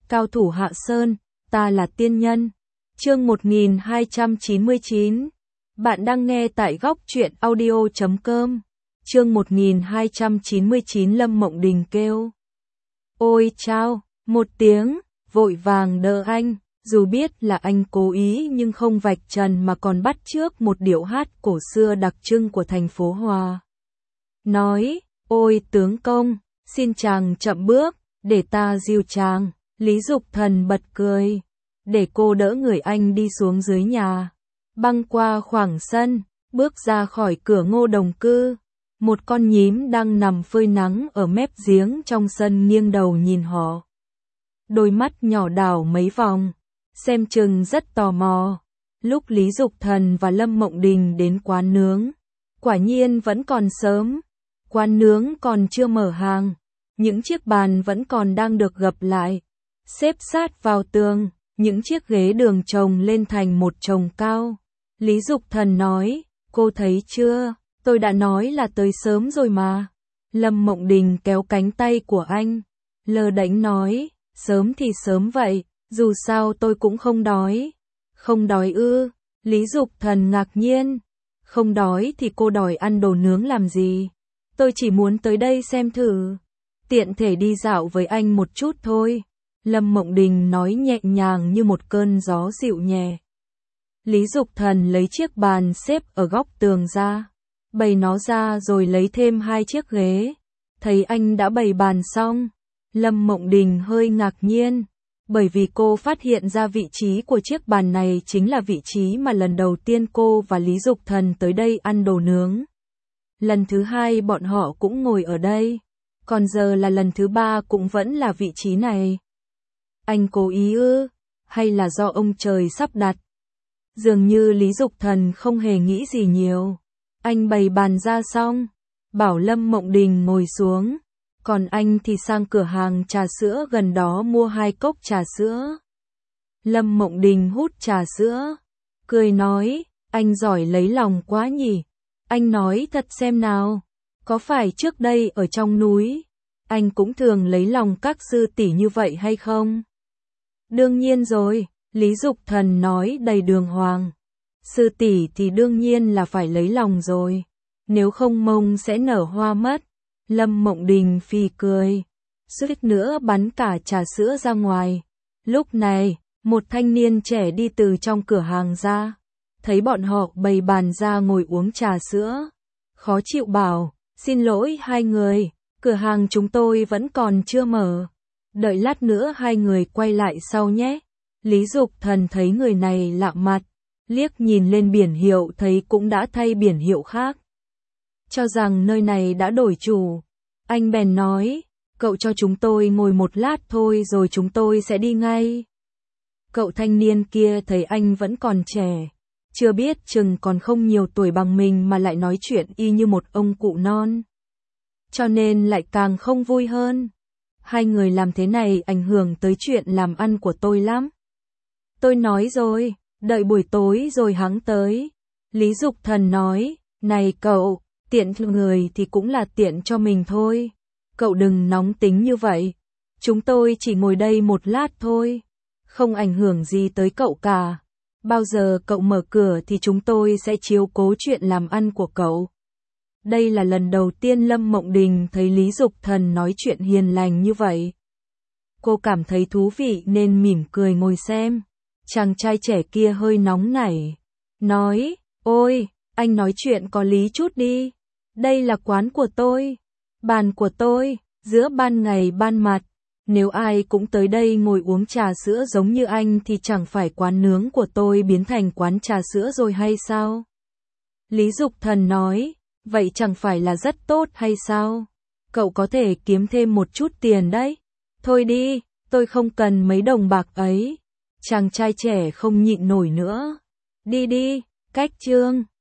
Cao thủ Hạ Sơn, ta là tiên nhân. Chương 1299. Bạn đang nghe tại góc truyện audio.com. Chương 1299 Lâm Mộng Đình kêu. Ôi chao, một tiếng, vội vàng đỡ anh, dù biết là anh cố ý nhưng không vạch trần mà còn bắt chước một điệu hát cổ xưa đặc trưng của thành phố Hòa. Nói, ôi tướng công, xin chàng chậm bước, để ta dìu chàng. Lý Dục Thần bật cười, để cô đỡ người anh đi xuống dưới nhà, băng qua khoảng sân, bước ra khỏi cửa Ngô Đồng Cư. Một con nhím đang nằm phơi nắng ở mép giếng trong sân nghiêng đầu nhìn họ. Đôi mắt nhỏ đảo mấy vòng, xem chừng rất tò mò. Lúc Lý Dục Thần và Lâm Mộng Đình đến quán nướng, quả nhiên vẫn còn sớm, quán nướng còn chưa mở hàng, những chiếc bàn vẫn còn đang được gập lại, xếp sát vào tường, những chiếc ghế đường chồng lên thành một chồng cao. Lý Dục Thần nói, cô thấy chưa, tôi đã nói là tới sớm rồi mà. Lâm Mộng Đình kéo cánh tay của anh, lơ đễnh nói, sớm thì sớm vậy, dù sao tôi cũng không đói. Không đói ư? Lý Dục Thần ngạc nhiên, không đói thì cô đòi ăn đồ nướng làm gì? Tôi chỉ muốn tới đây xem thử, tiện thể đi dạo với anh một chút thôi. Lâm Mộng Đình nói nhẹ nhàng như một cơn gió dịu nhẹ. Lý Dục Thần lấy chiếc bàn xếp ở góc tường ra, bày nó ra rồi lấy thêm hai chiếc ghế. Thấy anh đã bày bàn xong, Lâm Mộng Đình hơi ngạc nhiên, bởi vì cô phát hiện ra vị trí của chiếc bàn này chính là vị trí mà lần đầu tiên cô và Lý Dục Thần tới đây ăn đồ nướng. Lần thứ hai bọn họ cũng ngồi ở đây, còn giờ là lần thứ ba cũng vẫn là vị trí này. Anh cố ý ư, hay là do ông trời sắp đặt? Dường như Lý Dục Thần không hề nghĩ gì nhiều. Anh bày bàn ra xong, bảo Lâm Mộng Đình ngồi xuống, còn anh thì sang cửa hàng trà sữa gần đó mua 2 cốc trà sữa. Lâm Mộng Đình hút trà sữa, cười nói, anh giỏi lấy lòng quá nhỉ. Anh nói thật xem nào, có phải trước đây ở trong núi, anh cũng thường lấy lòng các sư tỷ như vậy hay không? Đương nhiên rồi, Lý Dục Thần nói đầy đường hoàng. Sư tỷ thì đương nhiên là phải lấy lòng rồi, nếu không mông sẽ nở hoa mất. Lâm Mộng Đình phì cười, suýt nữa bắn cả trà sữa ra ngoài. Lúc này, một thanh niên trẻ đi từ trong cửa hàng ra, thấy bọn họ bày bàn ra ngồi uống trà sữa, khó chịu bảo, xin lỗi hai người, cửa hàng chúng tôi vẫn còn chưa mở, đợi lát nữa hai người quay lại sau nhé. Lý Dục Thần thấy người này lạ mặt, liếc nhìn lên biển hiệu thấy cũng đã thay biển hiệu khác, cho rằng nơi này đã đổi chủ. Anh bèn nói, cậu cho chúng tôi ngồi một lát thôi rồi chúng tôi sẽ đi ngay. Cậu thanh niên kia thấy anh vẫn còn trẻ, chưa biết chừng còn không nhiều tuổi bằng mình mà lại nói chuyện y như một ông cụ non, cho nên lại càng không vui hơn. Hai người làm thế này ảnh hưởng tới chuyện làm ăn của tôi lắm. Tôi nói rồi, đợi buổi tối rồi hắn tới. Lý Dục Thần nói, này cậu, tiện người thì cũng là tiện cho mình thôi. Cậu đừng nóng tính như vậy. Chúng tôi chỉ ngồi đây một lát thôi, không ảnh hưởng gì tới cậu cả. Bao giờ cậu mở cửa thì chúng tôi sẽ chiếu cố chuyện làm ăn của cậu. Đây là lần đầu tiên Lâm Mộng Đình thấy Lý Dục Thần nói chuyện hiền lành như vậy. Cô cảm thấy thú vị nên mỉm cười ngồi xem. Chàng trai trẻ kia hơi nóng nảy, nói, ôi, anh nói chuyện có lý chút đi. Đây là quán của tôi, bàn của tôi, giữa ban ngày ban mặt. Nếu ai cũng tới đây ngồi uống trà sữa giống như anh thì chẳng phải quán nướng của tôi biến thành quán trà sữa rồi hay sao? Lý Dục Thần nói, vậy chẳng phải là rất tốt hay sao? Cậu có thể kiếm thêm một chút tiền đấy. Thôi đi, tôi không cần mấy đồng bạc ấy. Chàng trai trẻ không nhịn nổi nữa. Đi đi, cách chương.